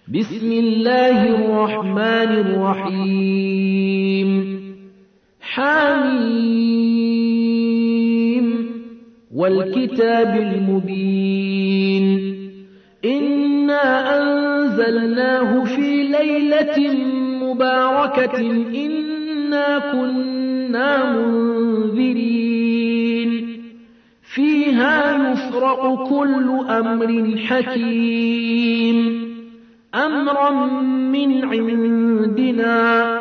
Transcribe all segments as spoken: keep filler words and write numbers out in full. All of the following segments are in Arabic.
بسم الله الرحمن الرحيم حميم والكتاب المبين إنا أنزلناه في ليلة مباركة إنا كنا منذرين فيها يفرق كل أمر حكيم أمرا من عندنا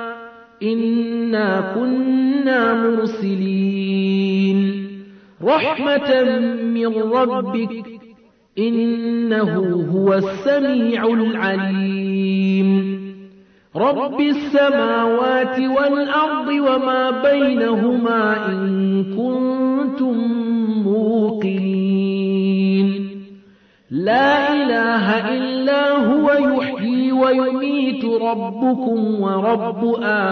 إنا كنا مرسلين رحمة من ربك إنه هو السميع العليم رب السماوات والأرض وما بينهما إن كنتم موقنين لا إله إلا هو يحيي ويميت ربكم ورب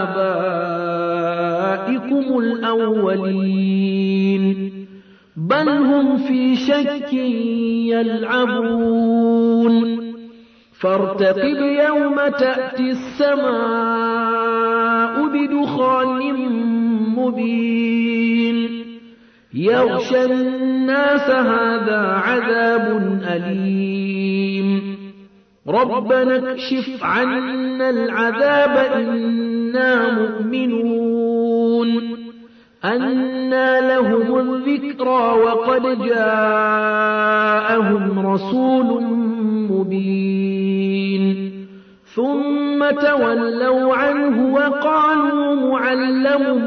آبائكم الأولين بل هم في شك يلعبون فارتقب يوم تأتي السماء بدخان مبين يغشى الناس هذا عذاب أليم ربنا اكشف عنا العذاب إنا مؤمنون أنى لهم الذكرى وقد جاءهم رسول مبين ثم تولوا عنه وقالوا معلم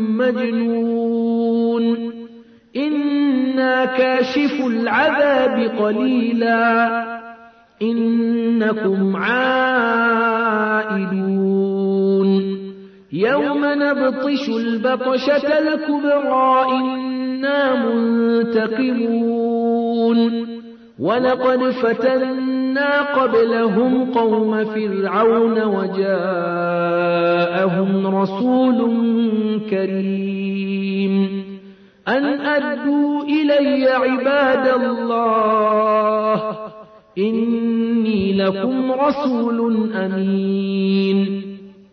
مجنون إنا كاشف العذاب قليلا إنكم عائدون يوم نبطش البطشة الكبرى إنا منتقمون ولقد فتنا قبلهم قوم فرعون وجاءهم رسول كريم أن أدوا إلي عباد الله إني لكم رسول أمين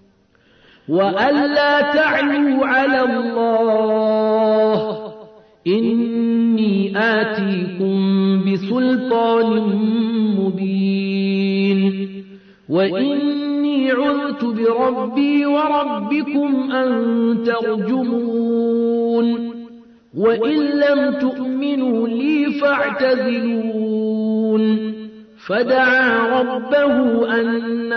وألا تعلوا على الله إني آتيكم بسلطان مبين وإني عذت بربي وربكم أن ترجمون وإن لم تؤمنوا لي فاعتزلون فدعا ربه أن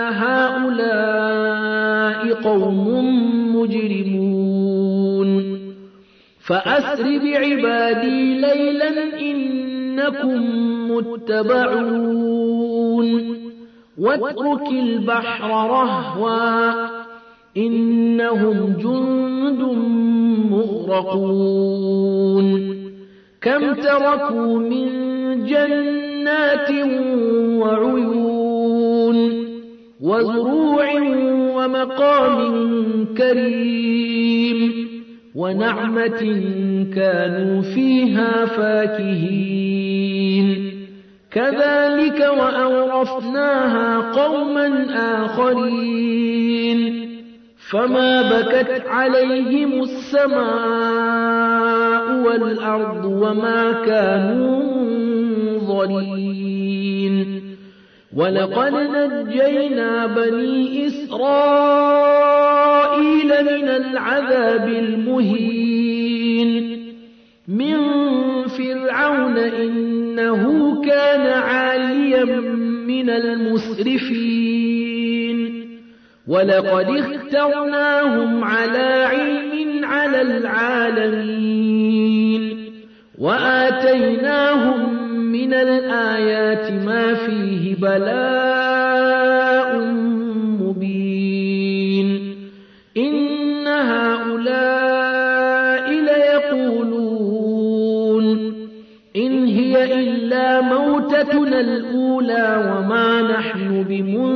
هؤلاء قوم مجرمون فأسر بعبادي ليلا إنكم متبعون واترك البحر رهوا إنهم جند مغرقون كم تركوا من جنات وعيون وزروع ومقام كريم ونعمة كانوا فيها فاكهين كذلك وأورثناها قوما آخرين فما بكت عليهم السماء والأرض وما كانوا منظرين ولقد نجينا بني إسرائيل من العذاب المهين من فرعون إنه كان عاليا من المسرفين ولقد اخترناهم على علم على العالمين وآتيناهم من الآيات ما فيه بلاء مبين إن هؤلاء ليقولون إن هي إلا موتتنا الأولى وما نحن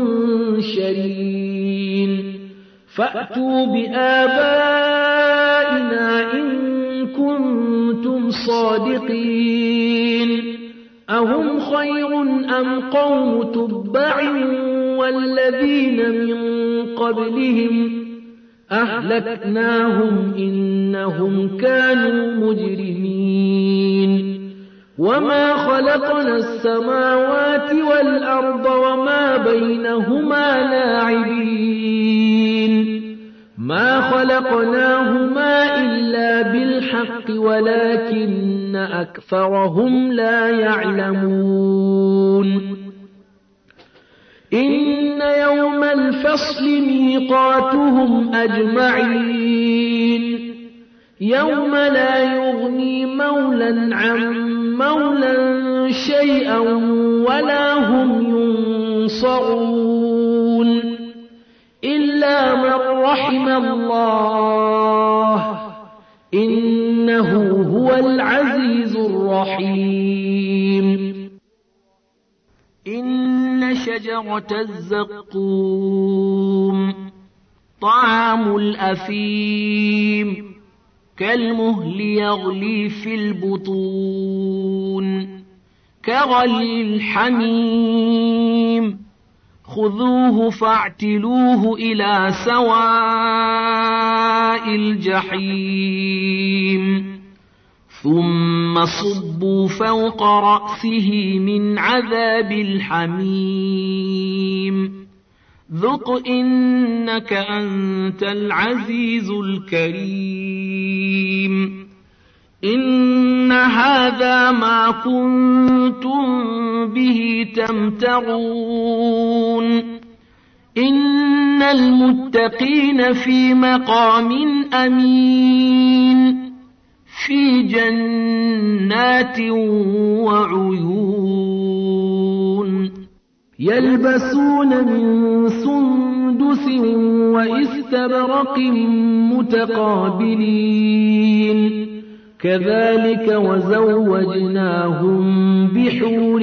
بمنشرين فأتوا بآبائنا إن كنتم صادقين أهم خير أم قوم تبع والذين من قبلهم أهلكناهم إنهم كانوا مجرمين وما خلقنا السماوات والأرض وما بينهما لاعبين ما خلقناهما إلا بالحق ولكن أكثرهم لا يعلمون إن يوم الفصل ميقاتهم أجمعين يوم لا يغني مولا عن مولا شيئا ولا هم ينصرون إلا من رحم الله إنه هو العزيز الرحيم إن شجرة الزقوم طعام الأثيم كالمهل يغلي في البطون كغلي الحميم خذوه فاعتلوه إلى سواء الجحيم ثم صبوا فوق رأسه من عذاب الحميم ذق إنك أنت العزيز الكريم إن هذا ما كنتم به تمترون إن المتقين في مقام أمين في جنات وعيون يلبسون من سندس وإستبرق متقابلين كذلك وزوجناهم بحور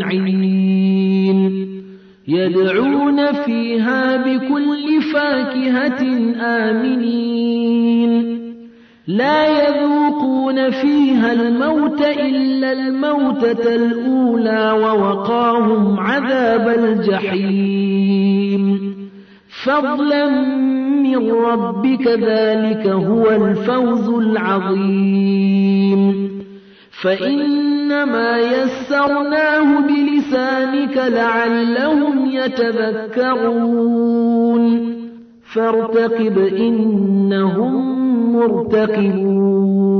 عين يدعون فيها بكل فاكهة آمنين لا يذوقون فيها الموت إلا الموتة الأولى ووقاهم عذاب الجحيم فضلا من ربك ذلك هو الفوز العظيم فإنما يسرناه بلسانك لعلهم يتذكرون فارتقب إنهم مرتقبون